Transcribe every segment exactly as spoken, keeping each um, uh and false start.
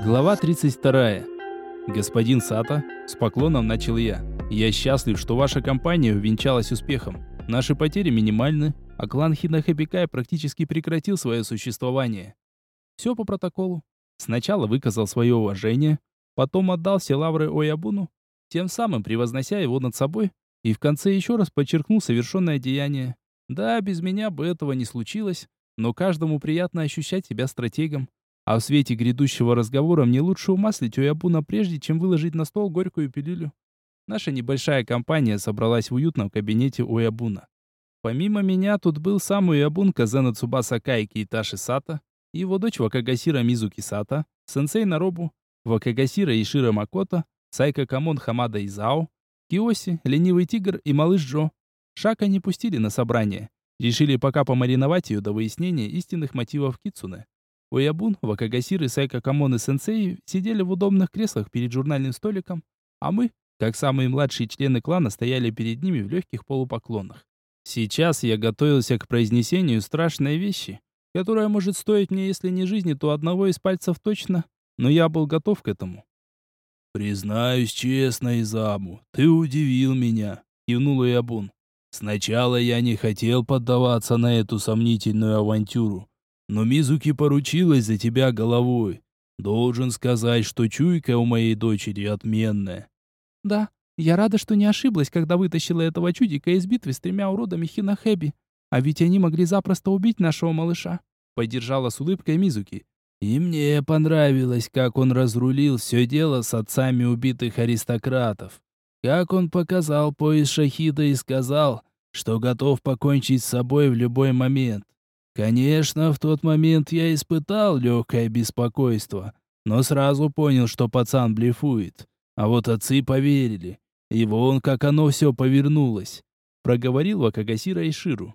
Глава тридцать вторая. Господин Сато, с поклоном начал я. Я счастлив, что ваша компания увенчалась успехом. Наши потери минимальны, а клан Хинахэбикай практически прекратил свое существование. Все по протоколу. Сначала выказал свое уважение, потом отдал все лавры Оябуну, тем самым превознося его над собой, и в конце еще раз подчеркнул совершенное деяние. Да, без меня бы этого не случилось, но каждому приятно ощущать себя стратегом. А в свете грядущего разговора мне лучше умаслить Оябуна прежде, чем выложить на стол горькую пилюлю. Наша небольшая компания собралась в уютном кабинете Оябуна. Помимо меня тут был сам Оябун Казана Цубаса Кай Кейташи Сато, его дочь Вакагасира Мизуки Сато, сенсей Наробу, Вакагасира Ишира Макото, Сайка Камон Хамада Изао, Киоси, Ленивый Тигр и Малыш Джо. Шака не пустили на собрание. Решили пока помариновать ее до выяснения истинных мотивов Кицуне. Оябун, Вакагасир и Сайка Камон и сенсей сидели в удобных креслах перед журнальным столиком, а мы, как самые младшие члены клана, стояли перед ними в легких полупоклонах. Сейчас я готовился к произнесению страшной вещи, которая может стоить мне, если не жизни, то одного из пальцев точно, но я был готов к этому. «Признаюсь честно, Изаму, ты удивил меня», — кивнул Оябун. «Сначала я не хотел поддаваться на эту сомнительную авантюру, но Мизуки поручилась за тебя головой. Должен сказать, что чуйка у моей дочери отменная». «Да, я рада, что не ошиблась, когда вытащила этого чудика из битвы с тремя уродами Хинахэби. А ведь они могли запросто убить нашего малыша», — поддержала с улыбкой Мизуки. «И мне понравилось, как он разрулил все дело с отцами убитых аристократов. Как он показал пояс шахида и сказал, что готов покончить с собой в любой момент. Конечно, в тот момент я испытал легкое беспокойство, но сразу понял, что пацан блефует. А вот отцы поверили. И вон как оно все повернулось», — проговорил Вакагасира Иширу.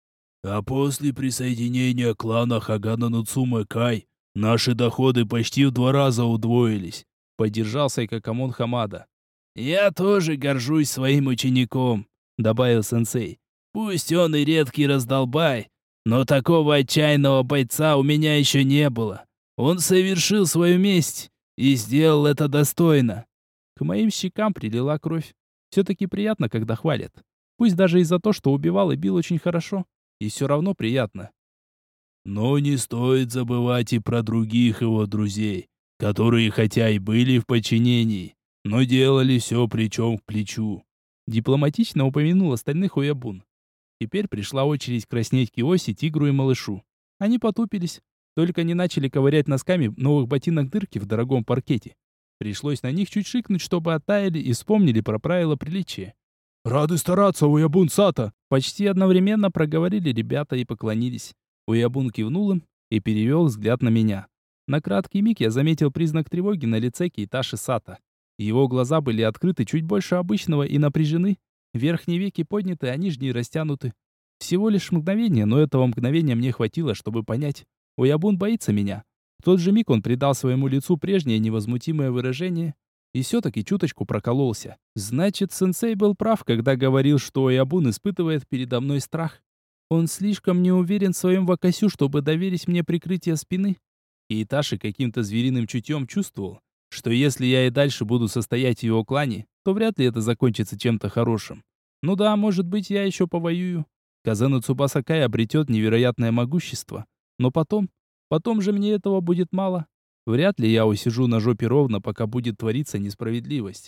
«А после присоединения клана Хагана Нуцуме Кай наши доходы почти в два раза удвоились», — поддержал Сайка Камон Хамада. «Я тоже горжусь своим учеником», — добавил сенсей. «Пусть он и редкий раздолбай, но такого отчаянного бойца у меня еще не было. Он совершил свою месть и сделал это достойно». К моим щекам прилила кровь. Все-таки приятно, когда хвалят. Пусть даже из-за того, что убивал и бил очень хорошо. И все равно приятно. «Но не стоит забывать и про других его друзей, которые хотя и были в подчинении, но делали все плечом к плечу», — дипломатично упомянул остальных Оябун. Теперь пришла очередь краснеть Киоси, Тигру и Малышу. Они потупились, только не начали ковырять носками новых ботинок дырки в дорогом паркете. Пришлось на них чуть шикнуть, чтобы оттаяли и вспомнили про правила приличия. «Рады стараться, Оябун Сато!» Почти одновременно проговорили ребята и поклонились. Оябун кивнул им и перевел взгляд на меня. На краткий миг я заметил признак тревоги на лице Кейташи Сато. Его глаза были открыты чуть больше обычного и напряжены. Верхние веки подняты, а нижние растянуты. Всего лишь мгновение, но этого мгновения мне хватило, чтобы понять. Оябун боится меня. В тот же миг он придал своему лицу прежнее невозмутимое выражение и все-таки чуточку прокололся. Значит, сенсей был прав, когда говорил, что Оябун испытывает передо мной страх. Он слишком не уверен в своем Вакасю, чтобы доверить мне прикрытие спины. И Иташи каким-то звериным чутьем чувствовал, что если я и дальше буду состоять в его клане, то вряд ли это закончится чем-то хорошим. Ну да, может быть, я еще повоюю. Казану Цубаса Кай обретет невероятное могущество. Но потом... Потом же мне этого будет мало. Вряд ли я усижу на жопе ровно, пока будет твориться несправедливость.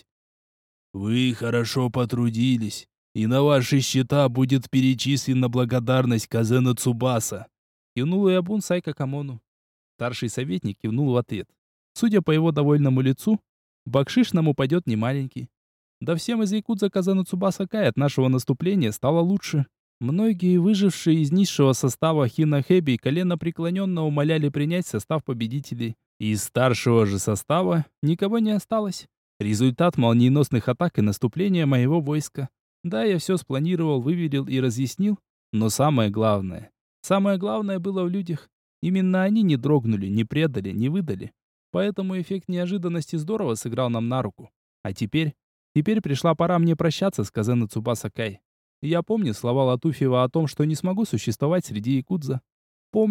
«Вы хорошо потрудились, и на ваши счета будет перечислена благодарность Казана Цубаса», — кивнул Оябун Сайка Камону. Старший советник кивнул в ответ. Судя по его довольному лицу, бакшиш нам упадет немаленький. Да всем из якудза Казану Цубаса Кай от нашего наступления стало лучше. Многие выжившие из низшего состава Хинахэби коленопреклоненно умоляли принять состав победителей. Из старшего же состава никого не осталось. Результат молниеносных атак и наступления моего войска. Да, я все спланировал, выверил и разъяснил, но самое главное, самое главное было в людях. Именно они не дрогнули, не предали, не выдали. Поэтому эффект неожиданности здорово сыграл нам на руку. А теперь, теперь пришла пора мне прощаться с Казана Цубаса Кай. Я помнил слова Латуфьева о том, что не смогу существовать среди якудза. Помнил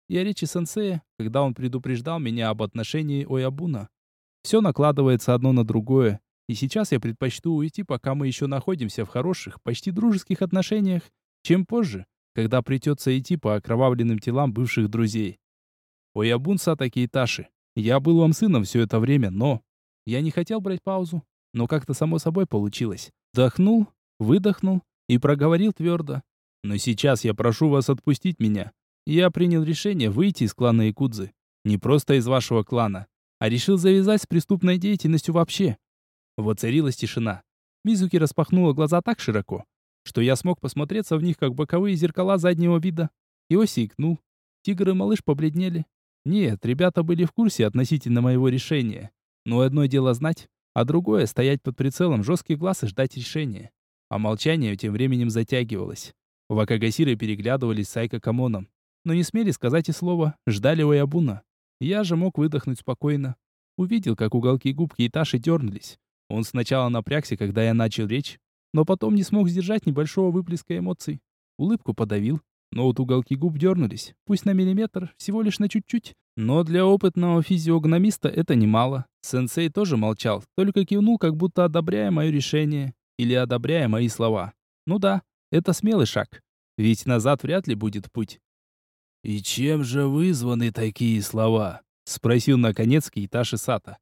и о речи сенсея, когда он предупреждал меня об отношении Оябуна. Все накладывается одно на другое, и сейчас я предпочту уйти, пока мы еще находимся в хороших, почти дружеских отношениях, чем позже, когда придется идти по окровавленным телам бывших друзей. Оябун Сата Кейташи, я был вам сыном все это время, но... Я не хотел брать паузу, но как-то само собой получилось. Вдохнул, выдохнул и проговорил твердо. Но сейчас я прошу вас отпустить меня. Я принял решение выйти из клана Якудзы. Не просто из вашего клана, а решил завязать с преступной деятельностью вообще. Воцарилась тишина. Мизуки распахнула глаза так широко, что я смог посмотреться в них, как боковые зеркала заднего вида. Иоси икнул. Тигр и малыш побледнели. Нет, ребята были в курсе относительно моего решения. Но одно дело знать, а другое стоять под прицелом жестких глаз и ждать решения. А молчание тем временем затягивалось. Вакагасиры переглядывались с Айко Камоном, но не смели сказать и слова, ждали Оябуна. Я же мог выдохнуть спокойно. Увидел, как уголки губ Кейташи дернулись. Он сначала напрягся, когда я начал речь, но потом не смог сдержать небольшого выплеска эмоций. Улыбку подавил, но вот уголки губ дернулись, пусть на миллиметр, всего лишь на чуть-чуть. Но для опытного физиогномиста это немало. Сенсей тоже молчал, только кивнул, как будто одобряя мое решение или одобряя мои слова. Ну да, это смелый шаг, ведь назад вряд ли будет путь. «И чем же вызваны такие слова?» — спросил наконец Кейташи Сата.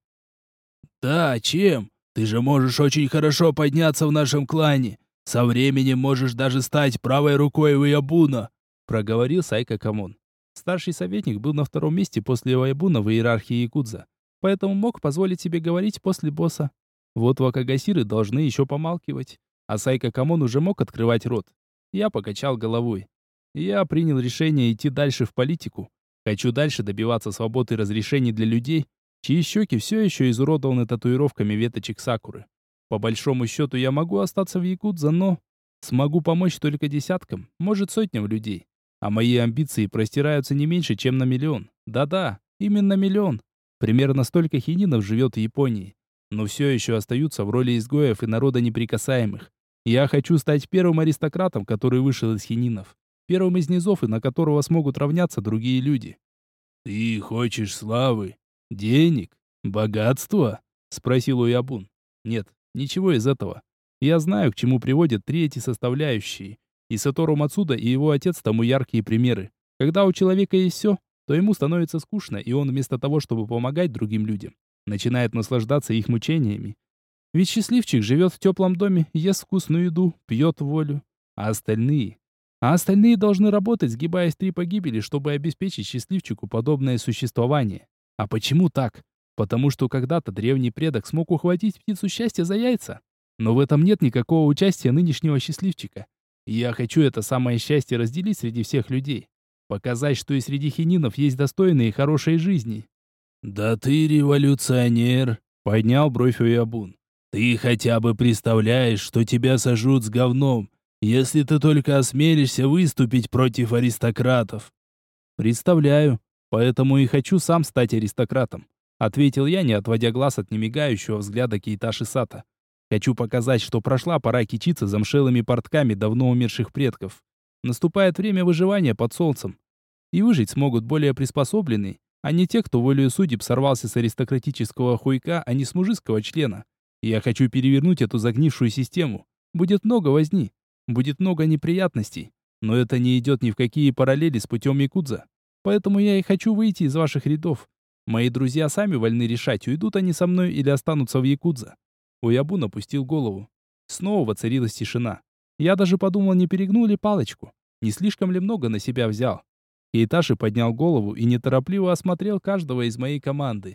«Да, чем? Ты же можешь очень хорошо подняться в нашем клане. Со временем можешь даже стать правой рукой Оябуна», — проговорил Сайко Камон. Старший советник был на втором месте после Оябуна в иерархии якудза, поэтому мог позволить себе говорить после босса. Вот вакагасиры должны еще помалкивать, а Сайко Камон уже мог открывать рот. Я покачал головой. Я принял решение идти дальше в политику. Хочу дальше добиваться свободы и разрешений для людей, чьи щеки все еще изуродованы татуировками веточек сакуры. По большому счету я могу остаться в якудза, но смогу помочь только десяткам, может сотням людей. А мои амбиции простираются не меньше, чем на миллион. Да-да, именно миллион. Примерно столько хининов живет в Японии, но все еще остаются в роли изгоев и народа неприкасаемых. Я хочу стать первым аристократом, который вышел из хининов. Первым из низов, и на которого смогут равняться другие люди. «Ты хочешь славы, денег, богатства?» — спросил Оябун. «Нет, ничего из этого. Я знаю, к чему приводят три эти составляющие. И Сатору Мацуда и его отец тому яркие примеры. Когда у человека есть все, то ему становится скучно, и он вместо того, чтобы помогать другим людям, начинает наслаждаться их мучениями. Ведь счастливчик живет в теплом доме, ест вкусную еду, пьет в волю. А остальные... А остальные должны работать, сгибаясь три погибели, чтобы обеспечить счастливчику подобное существование. А почему так? Потому что когда-то древний предок смог ухватить птицу счастья за яйца. Но в этом нет никакого участия нынешнего счастливчика. И я хочу это самое счастье разделить среди всех людей. Показать, что и среди хининов есть достойные и хорошие жизни. «Да ты революционер», — поднял бровь Оябун. «Ты хотя бы представляешь, что тебя сожрут с говном, если ты только осмелишься выступить против аристократов». «Представляю, поэтому и хочу сам стать аристократом», — ответил я, не отводя глаз от немигающего взгляда Кейташи Сата. «Хочу показать, что прошла пора кичиться замшелыми портками давно умерших предков. Наступает время выживания под солнцем. И выжить смогут более приспособленные, а не те, кто волею судеб сорвался с аристократического хуйка, а не с мужицкого члена. Я хочу перевернуть эту загнившую систему. Будет много возни, будет много неприятностей, но это не идет ни в какие параллели с путем якудза. Поэтому я и хочу выйти из ваших рядов. Мои друзья сами вольны решать, уйдут они со мной или останутся в якудза». Оябун опустил голову. Снова воцарилась тишина. Я даже подумал, не перегнул ли палочку, не слишком ли много на себя взял. Кейташи поднял голову и неторопливо осмотрел каждого из моей команды.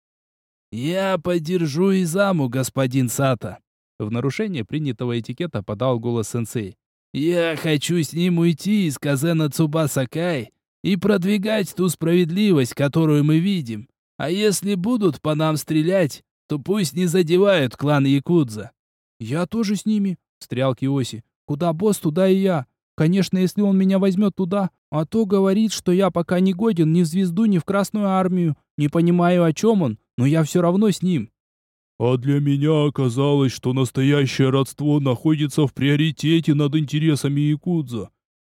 «Я поддержу Изаму, господин Сата», — в нарушение принятого этикета подал голос сенсей. «Я хочу с ним уйти из Казена Цубаса Кай и продвигать ту справедливость, которую мы видим. А если будут по нам стрелять, то пусть не задевают клан Якудза». «Я тоже с ними», — встрял Киоси. «Куда босс, туда и я. Конечно, если он меня возьмет туда, а то говорит, что я пока не годен ни в звезду, ни в Красную армию. Не понимаю, о чем он, но я все равно с ним». «А для меня оказалось, что настоящее родство находится в приоритете над интересами якудза»,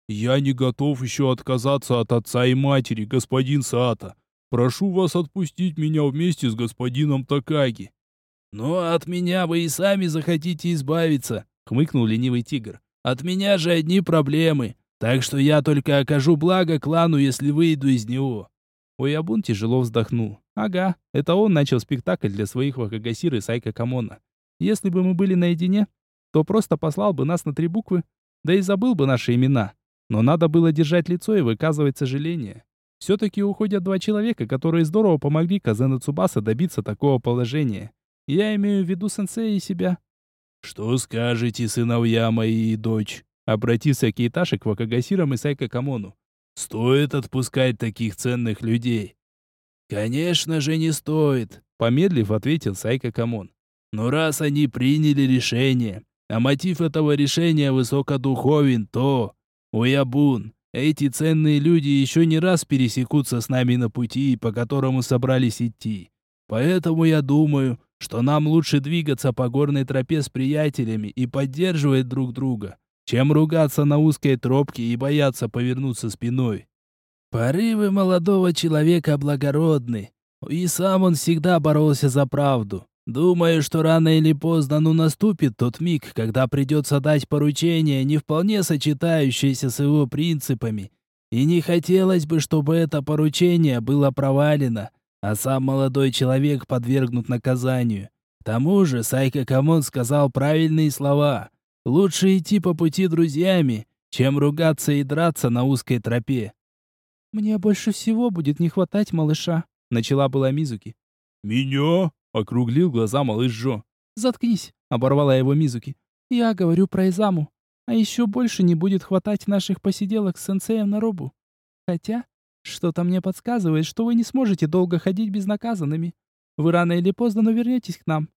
Я не готов еще отказаться от отца и матери, господин Саата. Прошу вас отпустить меня вместе с господином Такаги». «Ну, а от меня вы и сами захотите избавиться», — хмыкнул ленивый тигр. «От меня же одни проблемы, так что я только окажу благо клану, если выйду из него». Оябун тяжело вздохнул. Ага, это он начал спектакль для своих Вакагасир и Сайка Камона. Если бы мы были наедине, то просто послал бы нас на три буквы, да и забыл бы наши имена. Но надо было держать лицо и выказывать сожаление. Все-таки уходят два человека, которые здорово помогли Казену Цубаса добиться такого положения. Я имею в виду сенсея и себя. «Что скажете, сыновья мои и дочь?» Обратился Кейташи к Вакагасирам и Сайка Камону. «Стоит отпускать таких ценных людей?» «Конечно же не стоит», — помедлив ответил Сайка Камон. «Но раз они приняли решение, а мотив этого решения высокодуховен, то, Оябун, эти ценные люди еще не раз пересекутся с нами на пути, по которому собрались идти. Поэтому я думаю, что нам лучше двигаться по горной тропе с приятелями и поддерживать друг друга, чем ругаться на узкой тропке и бояться повернуться спиной. Порывы молодого человека благородны, и сам он всегда боролся за правду. Думаю, что рано или поздно, ну, наступит тот миг, когда придется дать поручение, не вполне сочетающееся с его принципами. И не хотелось бы, чтобы это поручение было провалено, а сам молодой человек подвергнут наказанию. К тому же Сайка Камон сказал правильные слова. Лучше идти по пути друзьями, чем ругаться и драться на узкой тропе. «Мне больше всего будет не хватать малыша», — начала была Мизуки. «Меня?» — округлил глаза малыш Джо. «Заткнись», — оборвала его Мизуки. «Я говорю про Изаму. А еще больше не будет хватать наших посиделок с сенсеем на робу. Хотя, что-то мне подсказывает, что вы не сможете долго ходить безнаказанными. Вы рано или поздно, но вернетесь к нам».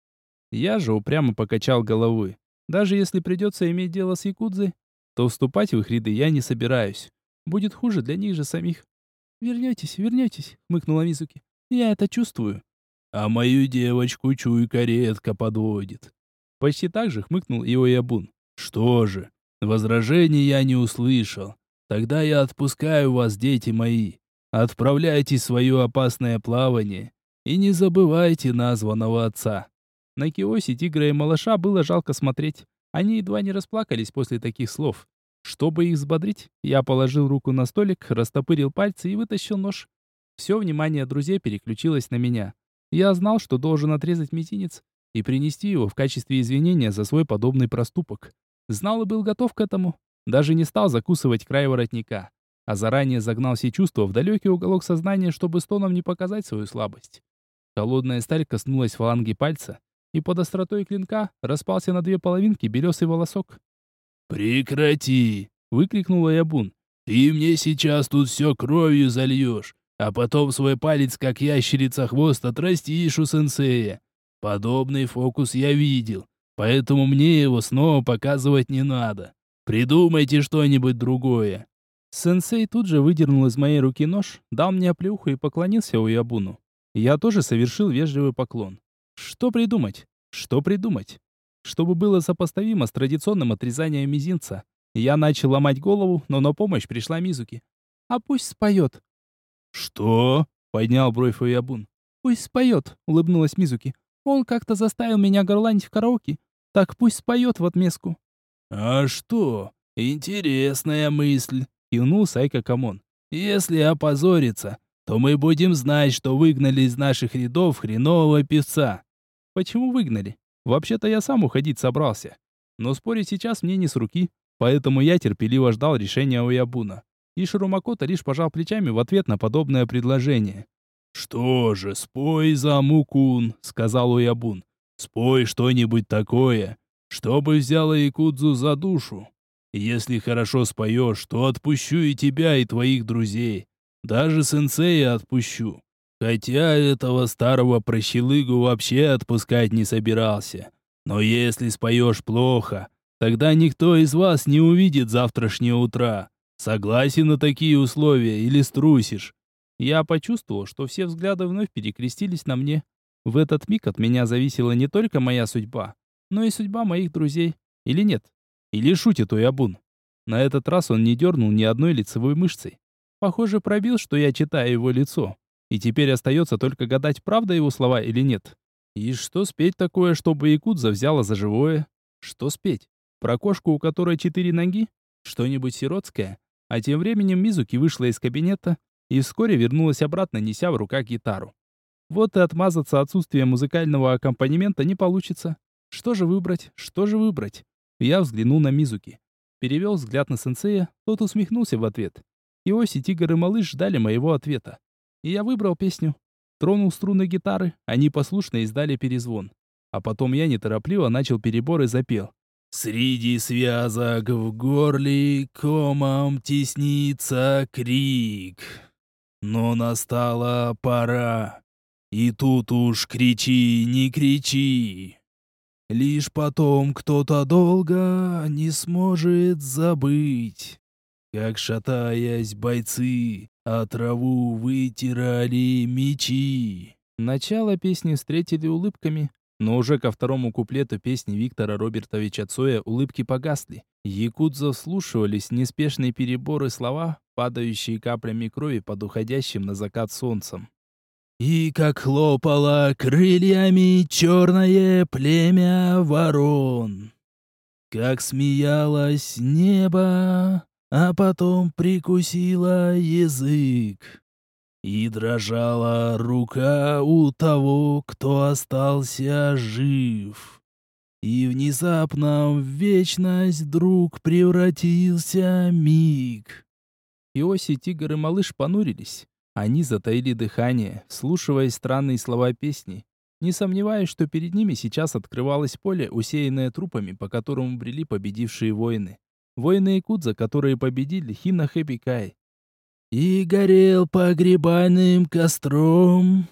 Я же упрямо покачал головой. Даже если придется иметь дело с якудзой, то вступать в их ряды я не собираюсь. Будет хуже для них же самих. «Вернетесь, вернетесь», — хмыкнула Мизуки. «Я это чувствую». «А мою девочку чуйка редко подводит». Почти так же хмыкнул и Оябун. «Что же, возражений я не услышал. Тогда я отпускаю вас, дети мои. Отправляйтесь в свое опасное плавание и не забывайте названного отца». На Киоси, тигра и малыша было жалко смотреть. Они едва не расплакались после таких слов. Чтобы их взбодрить, я положил руку на столик, растопырил пальцы и вытащил нож. Все внимание друзей переключилось на меня. Я знал, что должен отрезать мизинец и принести его в качестве извинения за свой подобный проступок. Знал и был готов к этому. Даже не стал закусывать край воротника, а заранее загнал все чувства в далекий уголок сознания, чтобы стоном не показать свою слабость. Холодная сталь коснулась фаланги пальца, и под остротой клинка распался на две половинки белесый волосок. «Прекрати!» — выкрикнул Оябун. «Ты мне сейчас тут все кровью зальешь, а потом свой палец, как ящерица хвост, отрастишь у сенсея. Подобный фокус я видел, поэтому мне его снова показывать не надо. Придумайте что-нибудь другое». Сенсей тут же выдернул из моей руки нож, дал мне оплеуху и поклонился Оябуну. Я тоже совершил вежливый поклон. Что придумать? Что придумать? Чтобы было сопоставимо с традиционным отрезанием мизинца. Я начал ломать голову, но на помощь пришла Мизуки. «А пусть споет». «Что?» — поднял бровь Оябун. «Пусть споет», — улыбнулась Мизуки. «Он как-то заставил меня горланить в караоке. Так пусть споет в отместку». «А что? Интересная мысль», — кивнул Сайка Камон. «Если опозориться, то мы будем знать, что выгнали из наших рядов хренового певца». «Почему выгнали? Вообще-то я сам уходить собрался. Но спорить сейчас мне не с руки, поэтому я терпеливо ждал решения Оябуна. И Ширумакото лишь пожал плечами в ответ на подобное предложение. «Что же, спой, Заму-кун», — сказал Оябун. «Спой что-нибудь такое, чтобы взяло якудзу за душу. Если хорошо споешь, то отпущу и тебя, и твоих друзей. Даже сенсея отпущу. Хотя этого старого прощелыгу вообще отпускать не собирался. Но если споешь плохо, тогда никто из вас не увидит завтрашнего утра. Согласен на такие условия или струсишь?» Я почувствовал, что все взгляды вновь перекрестились на мне. В этот миг от меня зависела не только моя судьба, но и судьба моих друзей. Или нет? Или шутит Оябун? На этот раз он не дернул ни одной лицевой мышцей. Похоже, пробил, что я читаю его лицо. И теперь остается только гадать, правда его слова или нет. И что спеть такое, чтобы якудза взяла за живое? Что спеть? Про кошку, у которой четыре ноги? Что-нибудь сиротское? А тем временем Мизуки вышла из кабинета и вскоре вернулась обратно, неся в руках гитару. Вот и отмазаться отсутствием музыкального аккомпанемента не получится. Что же выбрать? Что же выбрать? Я взглянул на Мизуки. Перевел взгляд на сенсея, тот усмехнулся в ответ. Иоси, Тигр и Малыш ждали моего ответа. И я выбрал песню. Тронул струны гитары, они послушно издали перезвон. А потом я неторопливо начал перебор и запел. «Среди связок в горле комом теснится крик. Но настала пора, и тут уж кричи, не кричи. Лишь потом кто-то долго не сможет забыть, как, шатаясь, бойцы а траву вытирали мечи». Начало песни встретили улыбками, но уже ко второму куплету песни Виктора Робертовича Цоя улыбки погасли. Якудза вслушивались в неспешные переборы слова, падающие каплями крови под уходящим на закат солнцем. «И как хлопало крыльями черное племя ворон, как смеялось небо, а потом прикусила язык, и дрожала рука у того, кто остался жив. И внезапно в вечность вдруг превратился миг». Иоси, Тигр и Малыш понурились. Они затаили дыхание, вслушиваясь в странные слова песни, не сомневаясь, что перед ними сейчас открывалось поле, усеянное трупами, по которому брели победившие воины. Воины якудза, которые победили Хина Хэбикай. «И горел погребальным костром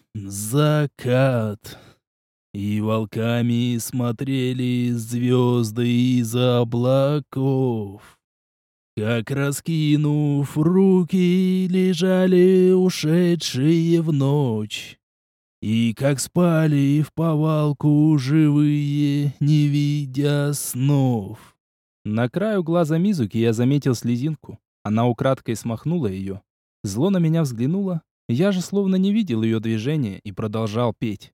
закат, и волками смотрели звезды из облаков, как, раскинув руки, лежали ушедшие в ночь, и как спали вповалку живые, не видя снов». На краю глаза Мизуки я заметил слезинку. Она украдкой смахнула ее. Зло на меня взглянуло. Я же словно не видел ее движения и продолжал петь.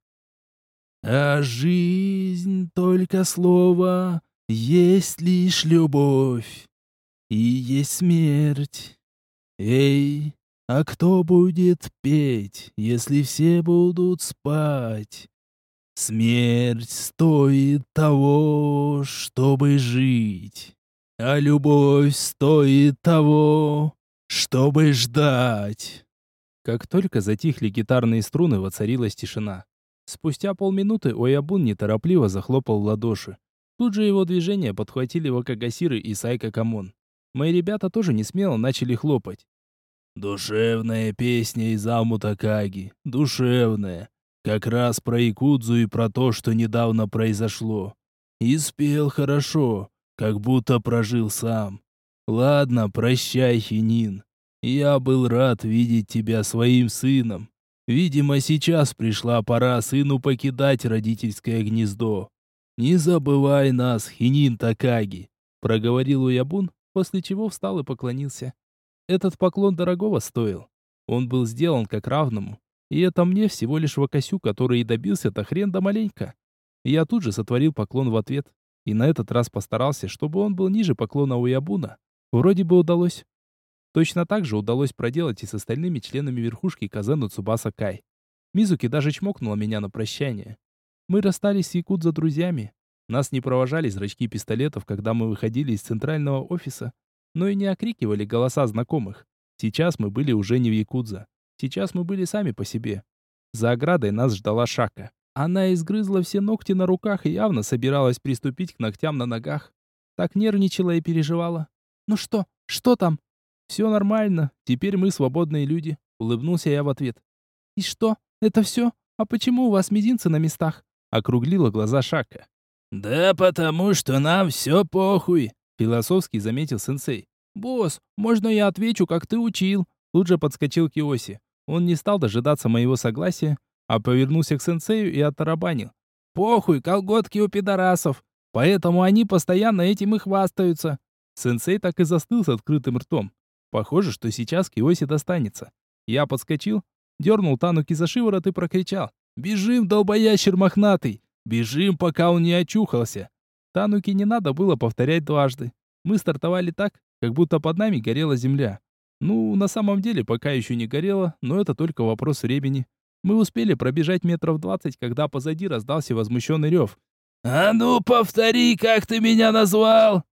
«А жизнь только слово, есть лишь любовь, и есть смерть. Эй, а кто будет петь, если все будут спать? Смерть стоит того, чтобы жить, а любовь стоит того, чтобы ждать». Как только затихли гитарные струны, воцарилась тишина. Спустя полминуты Оябун неторопливо захлопал в ладоши. Тут же его движения подхватили Вакагасиры и Сайка Камон. Мои ребята тоже несмело начали хлопать. «Душевная песня из Аму Такаги, душевная. Как раз про якудзу и про то, что недавно произошло. И спел хорошо, как будто прожил сам. Ладно, прощай, Хинин. Я был рад видеть тебя своим сыном. Видимо, сейчас пришла пора сыну покидать родительское гнездо. Не забывай нас, Хинин Такаги», — проговорил Уябун, после чего встал и поклонился. Этот поклон дорогого стоил. Он был сделан как равному. И это мне всего лишь Вакасю, который и добился-то хрен да маленько. Я тут же сотворил поклон в ответ. И на этот раз постарался, чтобы он был ниже поклона Уябуна. Вроде бы удалось. Точно так же удалось проделать и с остальными членами верхушки Казену Цубаса Кай. Мизуки даже чмокнула меня на прощание. Мы расстались с якудза друзьями. Нас не провожали зрачки пистолетов, когда мы выходили из центрального офиса, но и не окрикивали голоса знакомых. Сейчас мы были уже не в якудза. Сейчас мы были сами по себе. За оградой нас ждала Шака. Она изгрызла все ногти на руках и явно собиралась приступить к ногтям на ногах. Так нервничала и переживала. «Ну что? Что там?» «Все нормально. Теперь мы свободные люди», — улыбнулся я в ответ. «И что? Это все? А почему у вас мизинцы на местах?» — округлила глаза Шака. «Да потому что нам все похуй», — философски заметил сенсей. «Босс, можно я отвечу, как ты учил?» Тут же подскочил Киоси. Он не стал дожидаться моего согласия, а повернулся к сенсею и оттарабанил. «Похуй, колготки у пидорасов, поэтому они постоянно этим и хвастаются». Сенсей так и застыл с открытым ртом. Похоже, что сейчас Киоси достанется. Я подскочил, дернул Тануки за шиворот и прокричал: «Бежим, долбоящер мохнатый! Бежим, пока он не очухался!» Тануки не надо было повторять дважды. Мы стартовали так, как будто под нами горела земля. Ну, на самом деле, пока еще не горела, но это только вопрос времени. Мы успели пробежать метров двадцать, когда позади раздался возмущенный рев. «А ну, повтори, как ты меня назвал!»